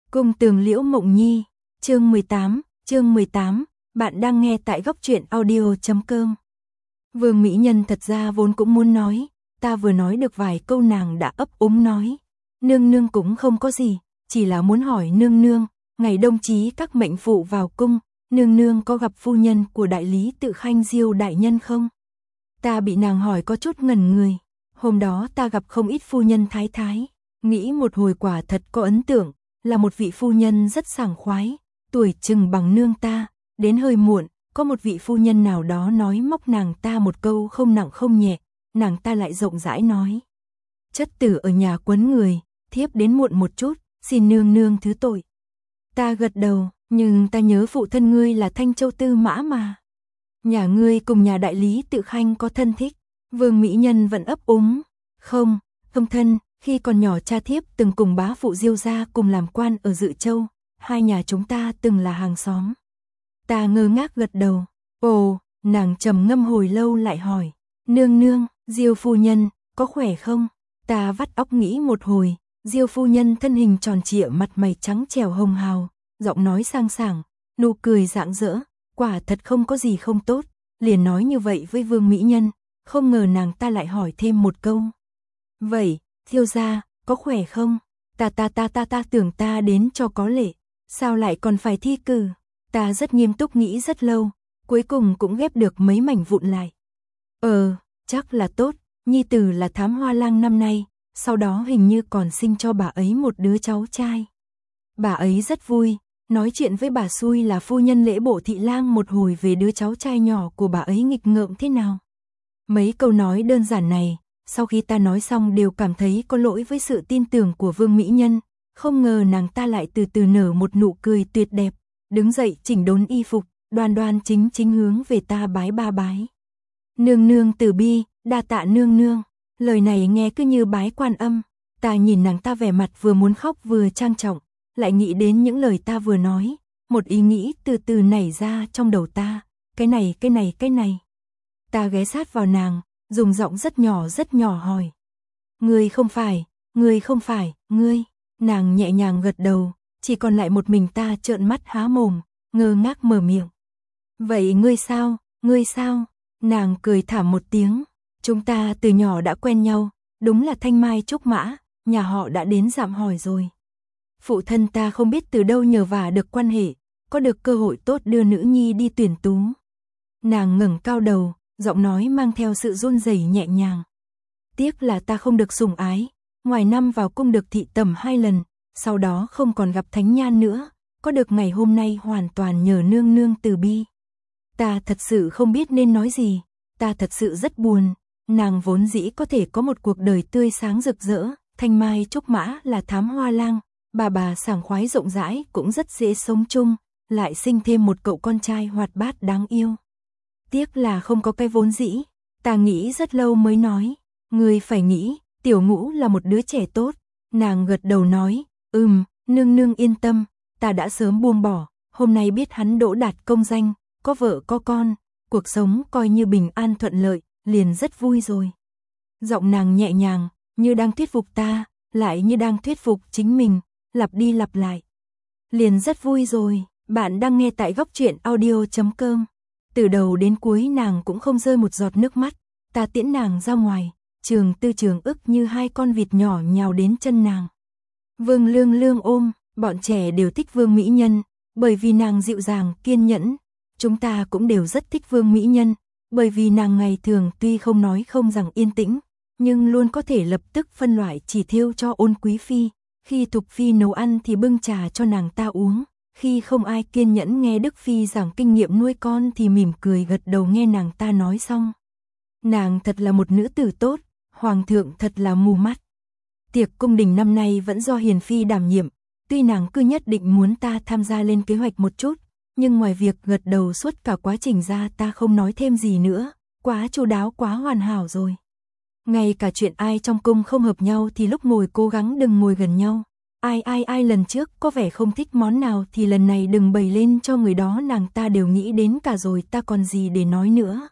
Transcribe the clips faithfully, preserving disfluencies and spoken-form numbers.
Cung Tường Liễu Mộng Nhi, chương mười tám, chương mười tám, bạn đang nghe tại góc truyện audio chấm com. Vương Mỹ Nhân thật ra vốn cũng muốn nói, ta vừa nói được vài câu nàng đã ấp úng nói. Nương nương cũng không có gì, chỉ là muốn hỏi nương nương, ngày đông chí các mệnh phụ vào cung, nương nương có gặp phu nhân của đại lý Tự Khanh Diêu đại nhân không? Ta bị nàng hỏi có chút ngẩn người, hôm đó ta gặp không ít phu nhân thái thái, nghĩ một hồi quả thật có ấn tượng, là một vị phu nhân rất sảng khoái, tuổi chừng bằng nương ta, đến hơi muộn, có một vị phu nhân nào đó nói móc nàng ta một câu không nặng không nhẹ, nàng ta lại rộng rãi nói. Chất tử ở nhà quấn người, thiếp đến muộn một chút, xin nương nương thứ tội. Ta gật đầu, nhưng ta nhớ phụ thân ngươi là Thanh Châu Tư Mã mà. Nhà ngươi cùng nhà đại lý Tự Khanh có thân thích. Vương Mỹ Nhân vẫn ấp úng. Không, không thân, khi còn nhỏ cha thiếp từng cùng bá phụ Diêu gia cùng làm quan ở Dự Châu, hai nhà chúng ta từng là hàng xóm. Ta ngơ ngác gật đầu. Ồ, nàng trầm ngâm hồi lâu lại hỏi. Nương nương, Diêu phu nhân, có khỏe không? Ta vắt óc nghĩ một hồi. Diêu phu nhân thân hình tròn trịa, mặt mày trắng trẻo hồng hào, giọng nói sang sảng, nụ cười rạng rỡ, quả thật không có gì không tốt, liền nói như vậy với Vương Mỹ Nhân, không ngờ nàng ta lại hỏi thêm một câu. Vậy, Thiêu gia, có khỏe không? Ta ta ta ta ta tưởng ta đến cho có lệ, sao lại còn phải thi cử? Ta rất nghiêm túc nghĩ rất lâu, cuối cùng cũng ghép được mấy mảnh vụn lại. Ờ, chắc là tốt, nhi tử là Thám Hoa Lang năm nay, sau đó hình như còn sinh cho bà ấy một đứa cháu trai. Bà ấy rất vui, nói chuyện với bà xui là phu nhân Lễ Bộ Thị Lang một hồi về đứa cháu trai nhỏ của bà ấy nghịch ngợm thế nào. Mấy câu nói đơn giản này, sau khi ta nói xong đều cảm thấy có lỗi với sự tin tưởng của Vương Mỹ Nhân, không ngờ nàng ta lại từ từ nở một nụ cười tuyệt đẹp, đứng dậy chỉnh đốn y phục, đoan đoan chính chính hướng về ta bái ba bái. Nương nương từ bi, đa tạ nương nương. Lời này nghe cứ như bái Quan Âm, ta nhìn nàng ta vẻ mặt vừa muốn khóc vừa trang trọng, lại nghĩ đến những lời ta vừa nói, một ý nghĩ từ từ nảy ra trong đầu ta, cái này cái này cái này. Ta ghé sát vào nàng, dùng giọng rất nhỏ rất nhỏ hỏi. Ngươi không phải, ngươi không phải, ngươi. Nàng nhẹ nhàng gật đầu, chỉ còn lại một mình ta trợn mắt há mồm, ngơ ngác mở miệng. Vậy ngươi sao, ngươi sao? Nàng cười thảm một tiếng. Chúng ta từ nhỏ đã quen nhau, đúng là thanh mai trúc mã, nhà họ đã đến dạm hỏi rồi. Phụ thân ta không biết từ đâu nhờ vả được quan hệ, có được cơ hội tốt đưa nữ nhi đi tuyển tú. Nàng ngẩng cao đầu, giọng nói mang theo sự run rẩy nhẹ nhàng. Tiếc là ta không được sủng ái, ngoài năm vào cung được thị tẩm hai lần, sau đó không còn gặp Thánh Nhan nữa, có được ngày hôm nay hoàn toàn nhờ nương nương từ bi. Ta thật sự không biết nên nói gì, ta thật sự rất buồn. Nàng vốn dĩ có thể có một cuộc đời tươi sáng rực rỡ, thanh mai trúc mã là Thám Hoa Lang, bà bà sảng khoái rộng rãi cũng rất dễ sống chung, lại sinh thêm một cậu con trai hoạt bát đáng yêu. Tiếc là không có cái vốn dĩ, ta nghĩ rất lâu mới nói, ngươi phải nghĩ, Tiểu Ngũ là một đứa trẻ tốt. Nàng gật đầu nói, ừm, nương nương yên tâm, ta đã sớm buông bỏ, hôm nay biết hắn đỗ đạt công danh, có vợ có con, cuộc sống coi như bình an thuận lợi, liền rất vui rồi. Giọng nàng nhẹ nhàng, như đang thuyết phục ta, lại như đang thuyết phục chính mình, lặp đi lặp lại. Liền rất vui rồi, bạn đang nghe tại góc truyện audio chấm com. Từ đầu đến cuối nàng cũng không rơi một giọt nước mắt, ta tiễn nàng ra ngoài, Trường Tư Trường ức như hai con vịt nhỏ nhào đến chân nàng. Vương Lương Lương ôm, bọn trẻ đều thích Vương Mỹ Nhân, bởi vì nàng dịu dàng, kiên nhẫn. Chúng ta cũng đều rất thích Vương Mỹ Nhân, bởi vì nàng ngày thường tuy không nói không rằng yên tĩnh, nhưng luôn có thể lập tức phân loại chỉ thiêu cho Ôn Quý Phi, khi Thục Phi nấu ăn thì bưng trà cho nàng ta uống, khi không ai kiên nhẫn nghe Đức Phi giảng kinh nghiệm nuôi con thì mỉm cười gật đầu nghe nàng ta nói xong. Nàng thật là một nữ tử tốt, Hoàng thượng thật là mù mắt. Tiệc cung đình năm nay vẫn do Hiền Phi đảm nhiệm, tuy nàng cứ nhất định muốn ta tham gia lên kế hoạch một chút, nhưng ngoài việc gật đầu suốt cả quá trình ra ta không nói thêm gì nữa, quá chu đáo quá hoàn hảo rồi. Ngay cả chuyện ai trong cung không hợp nhau thì lúc ngồi cố gắng đừng ngồi gần nhau. Ai ai ai lần trước có vẻ không thích món nào thì lần này đừng bày lên cho người đó, nàng ta đều nghĩ đến cả rồi, ta còn gì để nói nữa.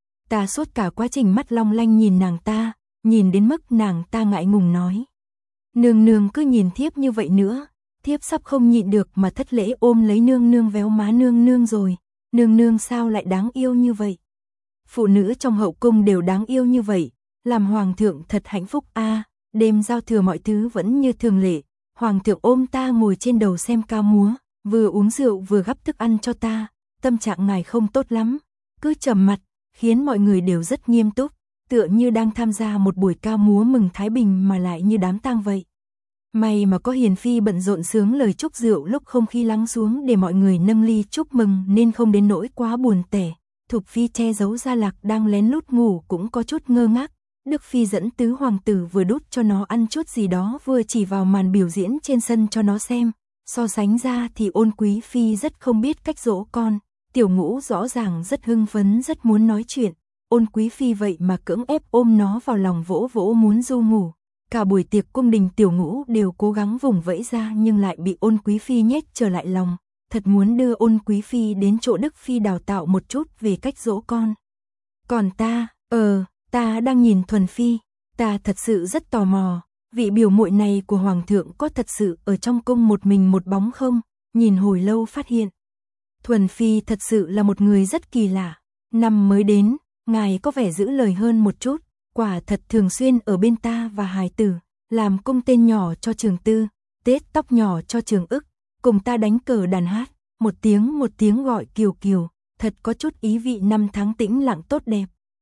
Ta suốt cả quá trình mắt long lanh nhìn nàng ta, nhìn đến mức nàng ta ngại ngùng nói. Nương nương cứ nhìn thiếp như vậy nữa, thiếp sắp không nhịn được mà thất lễ ôm lấy nương nương véo má nương nương rồi, nương nương sao lại đáng yêu như vậy? Phụ nữ trong hậu cung đều đáng yêu như vậy, làm hoàng thượng thật hạnh phúc a. À, đêm giao thừa mọi thứ vẫn như thường lệ, hoàng thượng ôm ta ngồi trên đầu xem ca múa, vừa uống rượu vừa gắp thức ăn cho ta, tâm trạng ngài không tốt lắm, cứ trầm mặt, khiến mọi người đều rất nghiêm túc, tựa như đang tham gia một buổi ca múa mừng Thái Bình mà lại như đám tang vậy. May mà có Hiền Phi bận rộn sướng lời chúc rượu lúc không khí lắng xuống để mọi người nâng ly chúc mừng nên không đến nỗi quá buồn tẻ. Thục Phi che giấu Gia Lạc đang lén lút ngủ cũng có chút ngơ ngác. Đức Phi dẫn tứ hoàng tử vừa đút cho nó ăn chút gì đó vừa chỉ vào màn biểu diễn trên sân cho nó xem. So sánh ra thì Ôn Quý Phi rất không biết cách dỗ con. Tiểu Ngũ rõ ràng rất hưng phấn rất muốn nói chuyện. Ôn Quý Phi vậy mà cưỡng ép ôm nó vào lòng vỗ vỗ muốn du ngủ. Cả buổi tiệc cung đình Tiểu Ngũ đều cố gắng vùng vẫy ra nhưng lại bị Ôn Quý Phi nhét trở lại lòng. Thật muốn đưa Ôn Quý Phi đến chỗ Đức Phi đào tạo một chút về cách dỗ con. Còn ta, ờ, ta đang nhìn Thuần Phi, ta thật sự rất tò mò, vị biểu muội này của Hoàng thượng có thật sự ở trong cung một mình một bóng không? Nhìn hồi lâu phát hiện. Thuần Phi thật sự là một người rất kỳ lạ, năm mới đến, ngài có vẻ giữ lời hơn một chút, quả thật thường xuyên ở bên ta và hài tử, làm cung tên nhỏ cho Trường Tư, tết tóc nhỏ cho Trường Ức. Cùng ta đánh cờ đàn hát, một tiếng một tiếng gọi kiều kiều, thật có chút ý vị năm tháng tĩnh lặng tốt đẹp.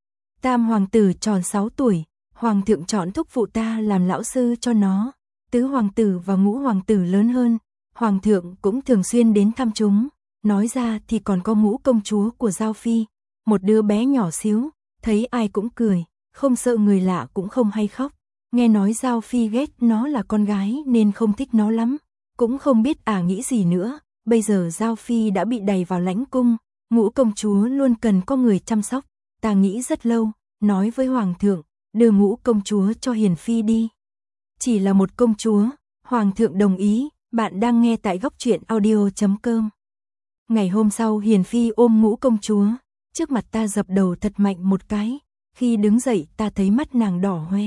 Tam hoàng tử tròn sáu tuổi, hoàng thượng chọn thúc phụ ta làm lão sư cho nó. Tứ hoàng tử và ngũ hoàng tử lớn hơn, hoàng thượng cũng thường xuyên đến thăm chúng. Nói ra thì còn có ngũ công chúa của Giao Phi, một đứa bé nhỏ xíu, thấy ai cũng cười, không sợ người lạ cũng không hay khóc. Nghe nói Giao Phi ghét nó là con gái nên không thích nó lắm. Cũng không biết ả à nghĩ gì nữa, bây giờ Giao Phi đã bị đày vào lãnh cung, ngũ công chúa luôn cần có người chăm sóc, ta nghĩ rất lâu, nói với Hoàng thượng, đưa ngũ công chúa cho Hiền Phi đi. Chỉ là một công chúa, Hoàng thượng đồng ý, bạn đang nghe tại góc truyện audio chấm com. Ngày hôm sau Hiền Phi ôm ngũ công chúa, trước mặt ta dập đầu thật mạnh một cái, khi đứng dậy ta thấy mắt nàng đỏ hoe.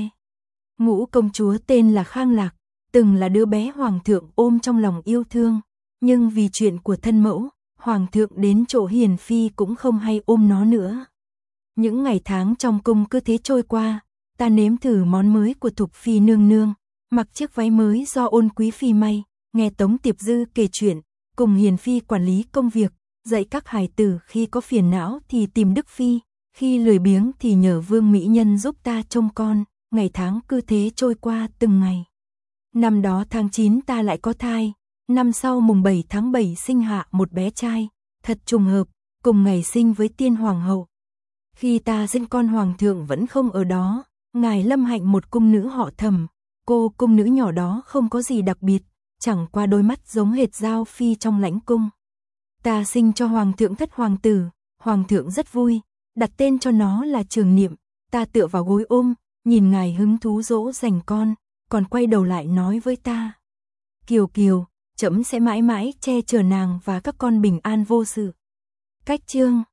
Ngũ công chúa tên là Khang Lạc, từng là đứa bé hoàng thượng ôm trong lòng yêu thương, nhưng vì chuyện của thân mẫu, hoàng thượng đến chỗ Hiền Phi cũng không hay ôm nó nữa. Những ngày tháng trong cung cứ thế trôi qua, ta nếm thử món mới của Thục Phi nương nương, mặc chiếc váy mới do Ôn Quý Phi may, nghe Tống Tiệp Dư kể chuyện, cùng Hiền Phi quản lý công việc, dạy các hài tử khi có phiền não thì tìm Đức Phi, khi lười biếng thì nhờ Vương Mỹ Nhân giúp ta trông con, ngày tháng cứ thế trôi qua từng ngày. Năm đó tháng chín ta lại có thai, năm sau mùng bảy tháng bảy sinh hạ một bé trai, thật trùng hợp, cùng ngày sinh với tiên hoàng hậu. Khi ta sinh con hoàng thượng vẫn không ở đó, ngài lâm hạnh một cung nữ họ Thẩm, cô cung nữ nhỏ đó không có gì đặc biệt, chẳng qua đôi mắt giống hệt Giao Phi trong lãnh cung. Ta sinh cho hoàng thượng thất hoàng tử, hoàng thượng rất vui, đặt tên cho nó là Trường Niệm, ta tựa vào gối ôm, nhìn ngài hứng thú dỗ dành con, còn quay đầu lại nói với ta. Kiều Kiều, trẫm sẽ mãi mãi che chở nàng và các con bình an vô sự. Cách chương